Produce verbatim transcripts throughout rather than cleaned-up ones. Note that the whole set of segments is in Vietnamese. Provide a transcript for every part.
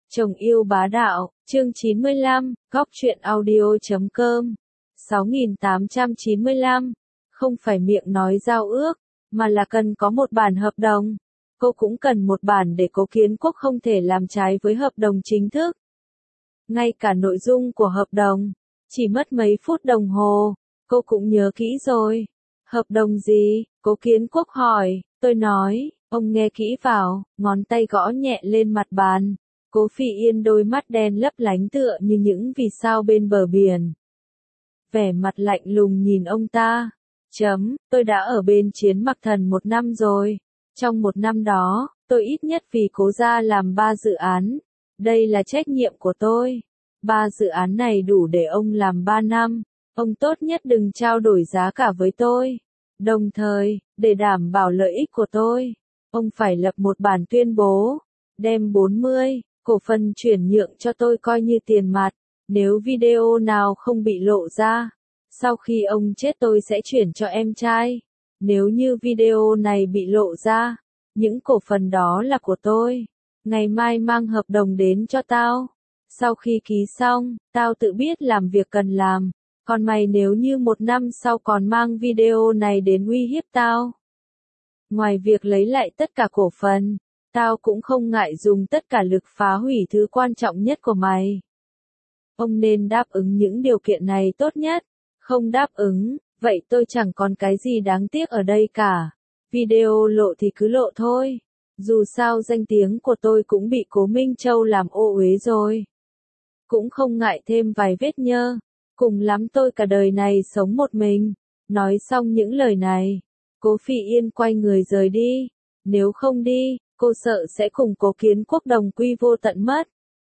Chồng yêu bá đạo, chương chín mươi lăm, góc truyện audio chấm com, sáu nghìn tám trăm chín mươi lăm, không phải miệng nói giao ước, mà là cần có một bản hợp đồng. Cô cũng cần một bản để Cố Kiến Quốc không thể làm trái với hợp đồng chính thức. Ngay cả nội dung của hợp đồng, chỉ mất mấy phút đồng hồ, cô cũng nhớ kỹ rồi. Hợp đồng gì? Cố Kiến Quốc hỏi, tôi nói, ông nghe kỹ vào, ngón tay gõ nhẹ lên mặt bàn. Cố Phỉ Yên đôi mắt đen lấp lánh tựa như những vì sao bên bờ biển. Vẻ mặt lạnh lùng nhìn ông ta. Chấm, tôi đã ở bên Chiến Mặc Thần một năm rồi. Trong một năm đó, tôi ít nhất vì Cố gia làm ba dự án. Đây là trách nhiệm của tôi. Ba dự án này đủ để ông làm ba năm. Ông tốt nhất đừng trao đổi giá cả với tôi. Đồng thời, để đảm bảo lợi ích của tôi, ông phải lập một bản tuyên bố, đem bốn mươi cổ phần chuyển nhượng cho tôi coi như tiền mặt. Nếu video nào không bị lộ ra, sau khi ông chết tôi sẽ chuyển cho em trai. Nếu như video này bị lộ ra, những cổ phần đó là của tôi. Ngày mai mang hợp đồng đến cho tao. Sau khi ký xong, tao tự biết làm việc cần làm. Còn mày nếu như một năm sau còn mang video này đến uy hiếp tao, ngoài việc lấy lại tất cả cổ phần, tao cũng không ngại dùng tất cả lực phá hủy thứ quan trọng nhất của mày. Ông nên đáp ứng những điều kiện này tốt nhất. Không đáp ứng, vậy tôi chẳng còn cái gì đáng tiếc ở đây cả. Video lộ thì cứ lộ thôi. Dù sao danh tiếng của tôi cũng bị Cố Minh Châu làm ô uế rồi. Cũng không ngại thêm vài vết nhơ. Cùng lắm tôi cả đời này sống một mình. Nói xong những lời này, Cố Phỉ Yên quay người rời đi. Nếu không đi, cô sợ sẽ cùng Cố Kiến Quốc đồng quy vô tận mất.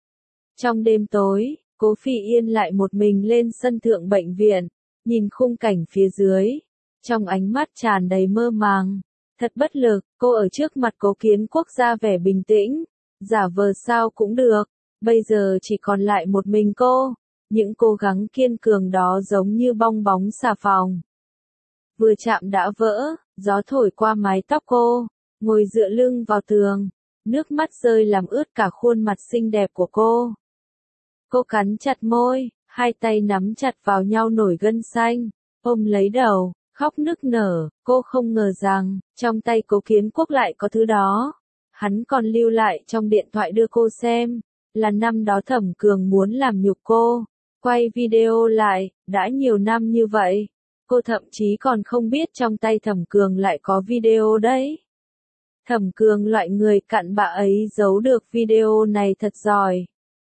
Trong đêm tối, Cố Phỉ Yên lại một mình lên sân thượng bệnh viện, nhìn khung cảnh phía dưới. Trong ánh mắt tràn đầy mơ màng. Thật bất lực, cô ở trước mặt Cố Kiến Quốc ra vẻ bình tĩnh. Giả vờ sao cũng được, bây giờ chỉ còn lại một mình cô. Những cố gắng kiên cường đó giống như bong bóng xà phòng. Vừa chạm đã vỡ, gió thổi qua mái tóc cô, ngồi dựa lưng vào tường. Nước mắt rơi làm ướt cả khuôn mặt xinh đẹp của cô. Cô cắn chặt môi, hai tay nắm chặt vào nhau nổi gân xanh, ôm lấy đầu, khóc nức nở. Cô không ngờ rằng, trong tay Cố Kiến Quốc lại có thứ đó. Hắn còn lưu lại trong điện thoại đưa cô xem, là năm đó Thẩm Cường muốn làm nhục cô. Quay video lại, đã nhiều năm như vậy, cô thậm chí còn không biết trong tay Thẩm Cường lại có video đấy. Thẩm Cường loại người cặn bã ấy giấu được video này thật giỏi.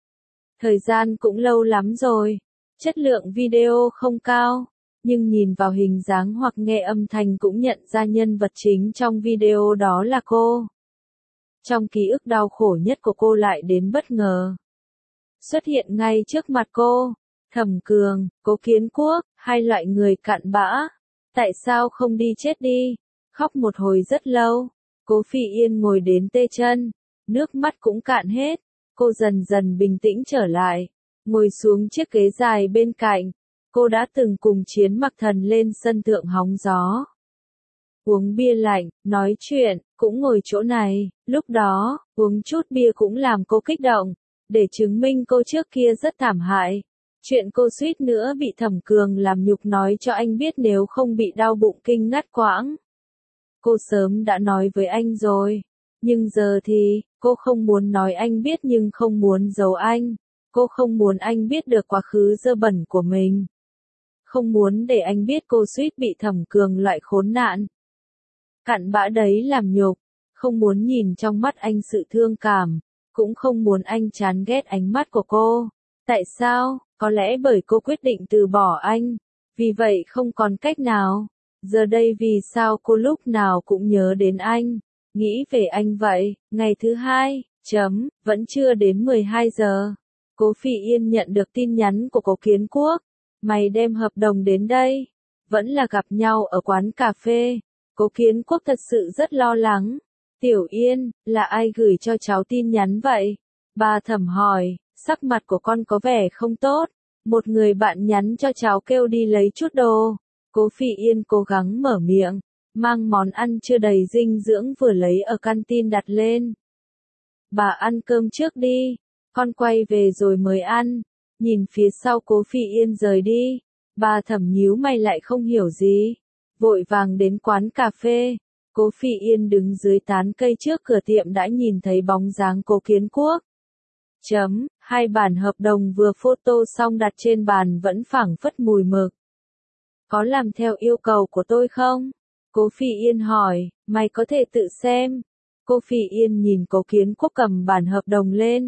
Thời gian cũng lâu lắm rồi, chất lượng video không cao, nhưng nhìn vào hình dáng hoặc nghe âm thanh cũng nhận ra nhân vật chính trong video đó là cô. Trong ký ức đau khổ nhất của cô lại đến bất ngờ. Xuất hiện ngay trước mặt cô. Thẩm Cường, Cố Kiến Quốc, hai loại người cặn bã. Tại sao không đi chết đi? Khóc một hồi rất lâu. Cố Phỉ Yên ngồi đến tê chân. Nước mắt cũng cạn hết. Cô dần dần bình tĩnh trở lại. Ngồi xuống chiếc ghế dài bên cạnh. Cô đã từng cùng Chiến Mặc Thần lên sân thượng hóng gió. Uống bia lạnh, nói chuyện, cũng ngồi chỗ này. Lúc đó, uống chút bia cũng làm cô kích động. Để chứng minh cô trước kia rất thảm hại. Chuyện cô suýt nữa bị Thẩm Cường làm nhục nói cho anh biết nếu không bị đau bụng kinh ngắt quãng. Cô sớm đã nói với anh rồi. Nhưng giờ thì, cô không muốn nói anh biết nhưng không muốn giấu anh. Cô không muốn anh biết được quá khứ dơ bẩn của mình. Không muốn để anh biết cô suýt bị Thẩm Cường loại khốn nạn. Cặn bã đấy làm nhục. Không muốn nhìn trong mắt anh sự thương cảm. Cũng không muốn anh chán ghét ánh mắt của cô. Tại sao? Có lẽ bởi cô quyết định từ bỏ anh. Vì vậy không còn cách nào. Giờ đây vì sao cô lúc nào cũng nhớ đến anh. Nghĩ về anh vậy. Ngày thứ hai, chấm, vẫn chưa đến mười hai giờ. Cố Phỉ Yên nhận được tin nhắn của Cố Kiến Quốc. Mày đem hợp đồng đến đây. Vẫn là gặp nhau ở quán cà phê. Cố Kiến Quốc thật sự rất lo lắng. Tiểu Yên, là ai gửi cho cháu tin nhắn vậy? Bà Thẩm hỏi, sắc mặt của con có vẻ không tốt. Một người bạn nhắn cho cháu kêu đi lấy chút đồ. Cố Phỉ Yên cố gắng mở miệng, mang món ăn chưa đầy dinh dưỡng vừa lấy ở canteen đặt lên. Bà ăn cơm trước đi. con quay về rồi mới ăn. Nhìn phía sau Cố Phi Yên rời đi, bà Thẩm nhíu mày lại không hiểu gì. Vội vàng đến quán cà phê, Cố Phi Yên đứng dưới tán cây trước cửa tiệm đã nhìn thấy bóng dáng Cố Kiến Quốc. Chấm, hai bản hợp đồng vừa photo xong đặt trên bàn vẫn phảng phất mùi mực. Có làm theo yêu cầu của tôi không? Cố Phi Yên hỏi, mày có thể tự xem. Cố Phi Yên nhìn Cố Kiến Quốc cầm bản hợp đồng lên.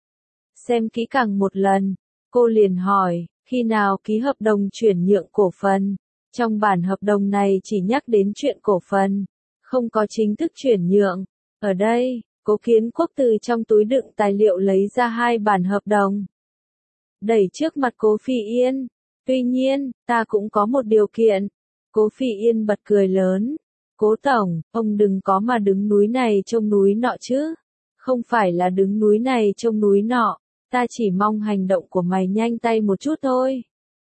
Xem kỹ càng một lần, cô liền hỏi, khi nào ký hợp đồng chuyển nhượng cổ phần? Trong bản hợp đồng này chỉ nhắc đến chuyện cổ phần, không có chính thức chuyển nhượng. Ở đây, Cố Kiến Quốc từ trong túi đựng tài liệu lấy ra hai bản hợp đồng. Đẩy trước mặt Cố Phi Yên. Tuy nhiên, ta cũng có một điều kiện. Cố Phi Yên bật cười lớn. Cố tổng, ông đừng có mà đứng núi này trông núi nọ chứ. Không phải là đứng núi này trông núi nọ, ta chỉ mong hành động của mày nhanh tay một chút thôi.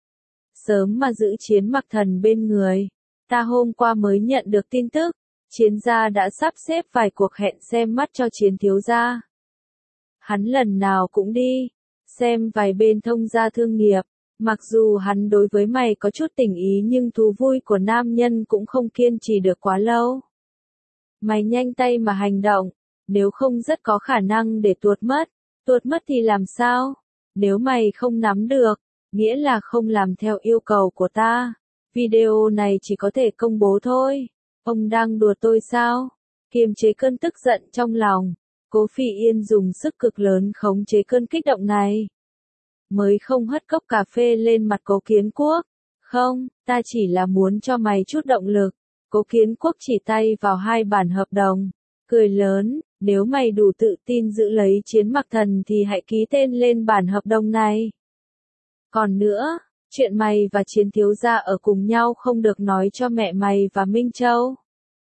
Sớm mà giữ Chiến Mặc Thần bên người. Ta hôm qua mới nhận được tin tức, Chiến gia đã sắp xếp vài cuộc hẹn xem mắt cho Chiến thiếu gia. Hắn lần nào cũng đi, xem vài bên thông gia thương nghiệp. Mặc dù hắn đối với mày có chút tình ý nhưng thú vui của nam nhân cũng không kiên trì được quá lâu. Mày nhanh tay mà hành động, nếu không rất có khả năng để tuột mất. Tuột mất thì làm sao? Nếu mày không nắm được, nghĩa là không làm theo yêu cầu của ta. Video này chỉ có thể công bố thôi. Ông đang đùa tôi sao? Kiềm chế cơn tức giận trong lòng, Cố Phi Yên dùng sức cực lớn khống chế cơn kích động này. Mới không hất cốc cà phê lên mặt Cố Kiến Quốc. Không, ta chỉ là muốn cho mày chút động lực. Cố Kiến Quốc chỉ tay vào hai bản hợp đồng, cười lớn, nếu mày đủ tự tin giữ lấy Chiến Mặc Thần thì hãy ký tên lên bản hợp đồng này. Còn nữa, chuyện mày và Chiến thiếu gia ở cùng nhau không được nói cho mẹ mày và Minh Châu.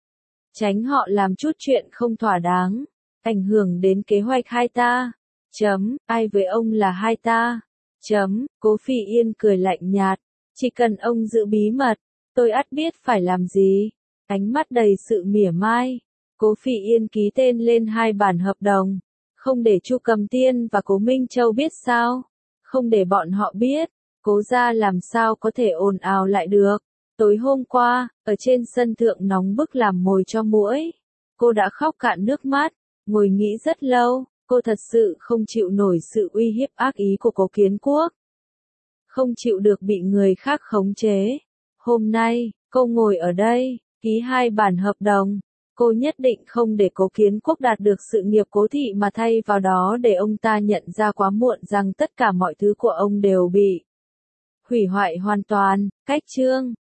Tránh họ làm chút chuyện không thỏa đáng, ảnh hưởng đến kế hoạch hai ta. Chấm, ai với ông là hai ta? Chấm, Cố Phi Yên cười lạnh nhạt, chỉ cần ông giữ bí mật, tôi ắt biết phải làm gì. Ánh mắt đầy sự mỉa mai, Cố Phi Yên ký tên lên hai bản hợp đồng, không để Chu Cầm Tiên và Cố Minh Châu biết sao? Không để bọn họ biết, Cố gia làm sao có thể ồn ào lại được. Tối hôm qua, ở trên sân thượng nóng bức làm mồi cho muỗi, cô đã khóc cạn nước mắt, ngồi nghĩ rất lâu. Cô thật sự không chịu nổi sự uy hiếp ác ý của Cố Kiến Quốc. Không chịu được bị người khác khống chế. Hôm nay, cô ngồi ở đây, ký hai bản hợp đồng. Cô nhất định không để Cố Kiến Quốc đạt được sự nghiệp Cố thị mà thay vào đó để ông ta nhận ra quá muộn rằng tất cả mọi thứ của ông đều bị hủy hoại hoàn toàn. Cách chương